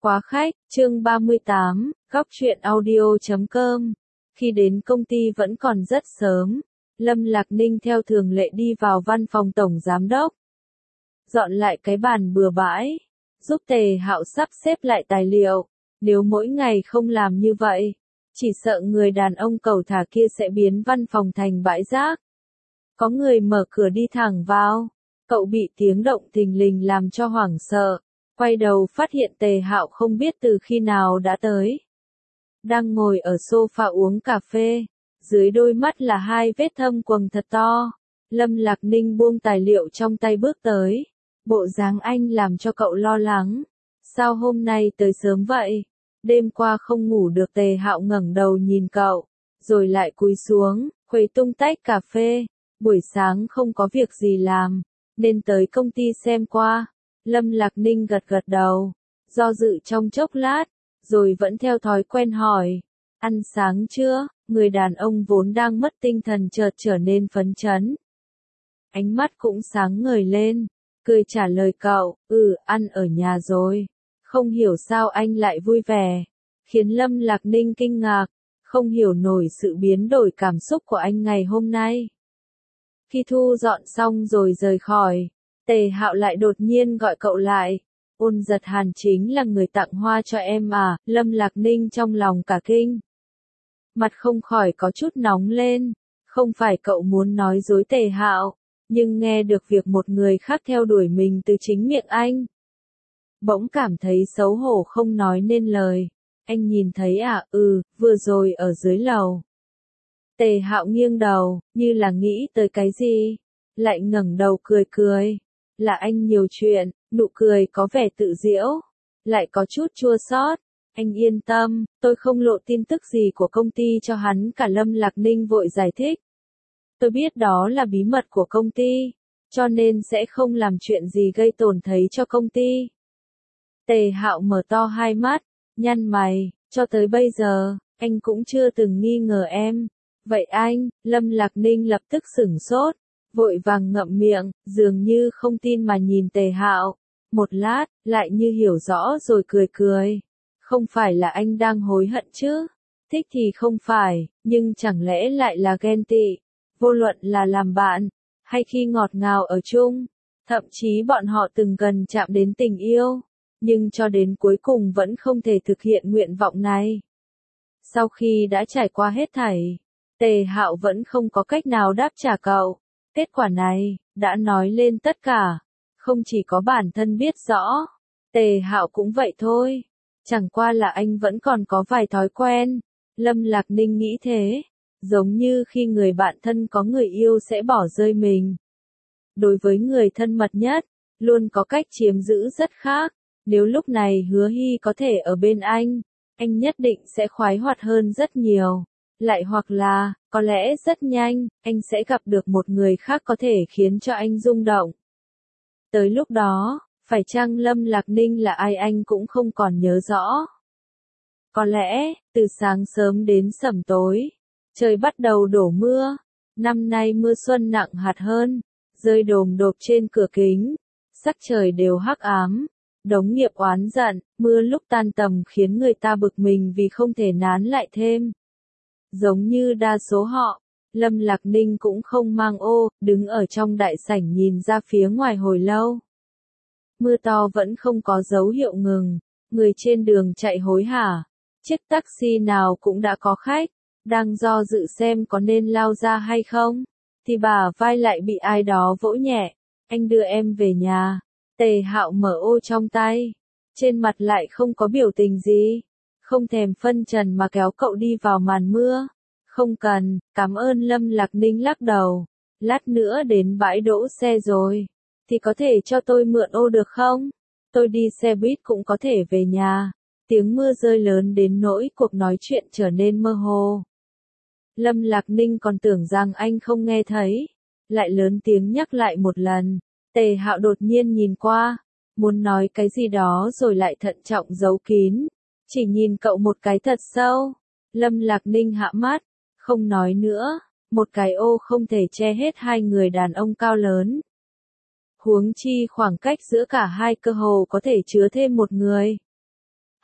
Quá khách, chương 38, góc truyện audio.com. Khi đến công ty vẫn còn rất sớm, Lâm Lạc Ninh theo thường lệ đi vào văn phòng tổng giám đốc. Dọn lại cái bàn bừa bãi, giúp Tề Hạo sắp xếp lại tài liệu. Nếu mỗi ngày không làm như vậy, chỉ sợ người đàn ông cẩu thả kia sẽ biến văn phòng thành bãi rác. Có người mở cửa đi thẳng vào, cậu bị tiếng động thình lình làm cho hoảng sợ. Quay đầu phát hiện Tề Hạo không biết từ khi nào đã tới. Đang ngồi ở sofa uống cà phê, dưới đôi mắt là hai vết thâm quầng thật to. Lâm Lạc Ninh buông tài liệu trong tay bước tới. Bộ dáng anh làm cho cậu lo lắng. Sao hôm nay tới sớm vậy? Đêm qua không ngủ được. Tề Hạo ngẩng đầu nhìn cậu, rồi lại cúi xuống, khuấy tung tách cà phê. Buổi sáng không có việc gì làm, nên tới công ty xem qua. Lâm Lạc Ninh gật gật đầu, do dự trong chốc lát, rồi vẫn theo thói quen hỏi, ăn sáng chưa? Người đàn ông vốn đang mất tinh thần chợt trở nên phấn chấn. Ánh mắt cũng sáng ngời lên, cười trả lời cậu, ăn ở nhà rồi. Không hiểu sao anh lại vui vẻ, khiến Lâm Lạc Ninh kinh ngạc, không hiểu nổi sự biến đổi cảm xúc của anh ngày hôm nay. Khi thu dọn xong rồi rời khỏi, Tề Hạo lại đột nhiên gọi cậu lại. Ôn Giật Hàn chính là người tặng hoa cho em à? Lâm Lạc Ninh trong lòng cả kinh. Mặt không khỏi có chút nóng lên. Không phải cậu muốn nói dối Tề Hạo, nhưng nghe được việc một người khác theo đuổi mình từ chính miệng anh, bỗng cảm thấy xấu hổ không nói nên lời. Anh nhìn thấy à? Vừa rồi ở dưới lầu. Tề Hạo nghiêng đầu, như là nghĩ tới cái gì, lại ngẩng đầu cười cười. Là anh nhiều chuyện, nụ cười có vẻ tự giễu, lại có chút chua xót. Anh yên tâm, tôi không lộ tin tức gì của công ty cho hắn cả. Lâm Lạc Ninh vội giải thích. Tôi biết đó là bí mật của công ty, cho nên sẽ không làm chuyện gì gây tổn thấy cho công ty. Tề Hạo mở to hai mắt, nhăn mày, cho tới bây giờ, anh cũng chưa từng nghi ngờ em. Vậy anh? Lâm Lạc Ninh lập tức sửng sốt, vội vàng ngậm miệng, dường như không tin mà nhìn Tề Hạo. Một lát, lại như hiểu rõ rồi cười cười. Không phải là anh đang hối hận chứ? Thích thì không phải, nhưng chẳng lẽ lại là ghen tị? Vô luận là làm bạn, hay khi ngọt ngào ở chung, thậm chí bọn họ từng gần chạm đến tình yêu, nhưng cho đến cuối cùng vẫn không thể thực hiện nguyện vọng này. Sau khi đã trải qua hết thảy, Tề Hạo vẫn không có cách nào đáp trả cậu. Kết quả này, đã nói lên tất cả. Không chỉ có bản thân biết rõ, Tề Hạo cũng vậy thôi. Chẳng qua là anh vẫn còn có vài thói quen. Lâm Lạc Ninh nghĩ thế. Giống như khi người bạn thân có người yêu sẽ bỏ rơi mình. Đối với người thân mật nhất, luôn có cách chiếm giữ rất khác. Nếu lúc này Hứa Hy có thể ở bên anh nhất định sẽ khoái hoạt hơn rất nhiều. Lại hoặc là, có lẽ rất nhanh, anh sẽ gặp được một người khác có thể khiến cho anh rung động. Tới lúc đó, phải chăng Lâm Lạc Ninh là ai anh cũng không còn nhớ rõ. Có lẽ, từ sáng sớm đến sẩm tối, trời bắt đầu đổ mưa. Năm nay mưa xuân nặng hạt hơn, rơi đồm đột trên cửa kính. Sắc trời đều hắc ám, đống nghiệp oán giận, mưa lúc tan tầm khiến người ta bực mình vì không thể nán lại thêm. Giống như đa số họ, Lâm Lạc Ninh cũng không mang ô, đứng ở trong đại sảnh nhìn ra phía ngoài hồi lâu. Mưa to vẫn không có dấu hiệu ngừng, người trên đường chạy hối hả. Chiếc taxi nào cũng đã có khách, đang do dự xem có nên lao ra hay không, thì bả vai lại bị ai đó vỗ nhẹ. Anh đưa em về nhà. Tề Hạo mở ô trong tay, trên mặt lại không có biểu tình gì. Không thèm phân trần mà kéo cậu đi vào màn mưa. Không cần, cảm ơn. Lâm Lạc Ninh lắc đầu. Lát nữa đến bãi đỗ xe rồi, thì có thể cho tôi mượn ô được không? Tôi đi xe buýt cũng có thể về nhà. Tiếng mưa rơi lớn đến nỗi cuộc nói chuyện trở nên mơ hồ. Lâm Lạc Ninh còn tưởng rằng anh không nghe thấy, lại lớn tiếng nhắc lại một lần. Tề Hạo đột nhiên nhìn qua, muốn nói cái gì đó rồi lại thận trọng giấu kín. Chỉ nhìn cậu một cái thật sâu. Lâm Lạc Ninh hạ mắt, không nói nữa. Một cái ô không thể che hết hai người đàn ông cao lớn. Huống chi khoảng cách giữa cả hai cơ hồ có thể chứa thêm một người.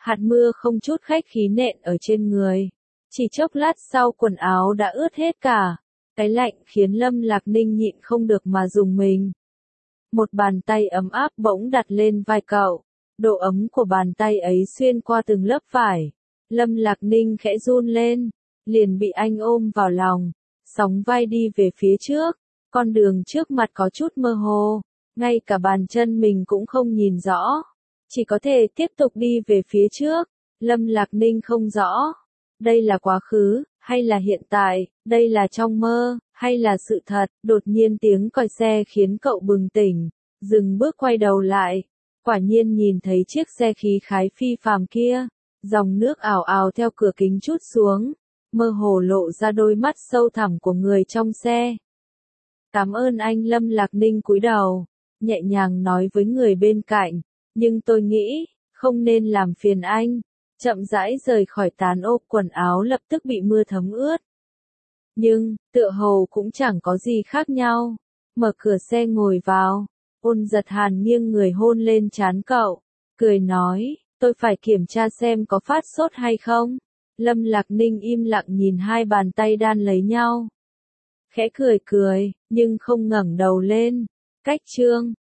hạt mưa không chút khách khí nện ở trên người. Chỉ chốc lát sau quần áo đã ướt hết cả. Cái lạnh khiến Lâm Lạc Ninh nhịn không được mà rùng mình. Một bàn tay ấm áp bỗng đặt lên vai cậu. Độ ấm của bàn tay ấy xuyên qua từng lớp vải. Lâm Lạc Ninh khẽ run lên, liền bị anh ôm vào lòng, sóng vai đi về phía trước. Con đường trước mặt có chút mơ hồ, ngay cả bàn chân mình cũng không nhìn rõ. Chỉ có thể tiếp tục đi về phía trước. Lâm Lạc Ninh không rõ. Đây là quá khứ, hay là hiện tại, đây là trong mơ, hay là sự thật. Đột nhiên tiếng còi xe khiến cậu bừng tỉnh, dừng bước quay đầu lại. Quả nhiên nhìn thấy chiếc xe khí khái phi phàm kia. Dòng nước ào ào theo cửa kính trút xuống, mơ hồ lộ ra đôi mắt sâu thẳm của người trong xe. Cảm ơn anh. Lâm Lạc Ninh cúi đầu, nhẹ nhàng nói với người bên cạnh, nhưng tôi nghĩ, không nên làm phiền anh. Chậm rãi rời khỏi tán ô, quần áo lập tức bị mưa thấm ướt. Nhưng, tựa hồ cũng chẳng có gì khác nhau. Mở cửa xe ngồi vào, Ôn Giật Hàn nghiêng người hôn lên trán cậu, cười nói, tôi phải kiểm tra xem có phát sốt hay không. Lâm Lạc Ninh im lặng nhìn hai bàn tay đan lấy nhau. Khẽ cười cười, nhưng không ngẩng đầu lên. Cách chương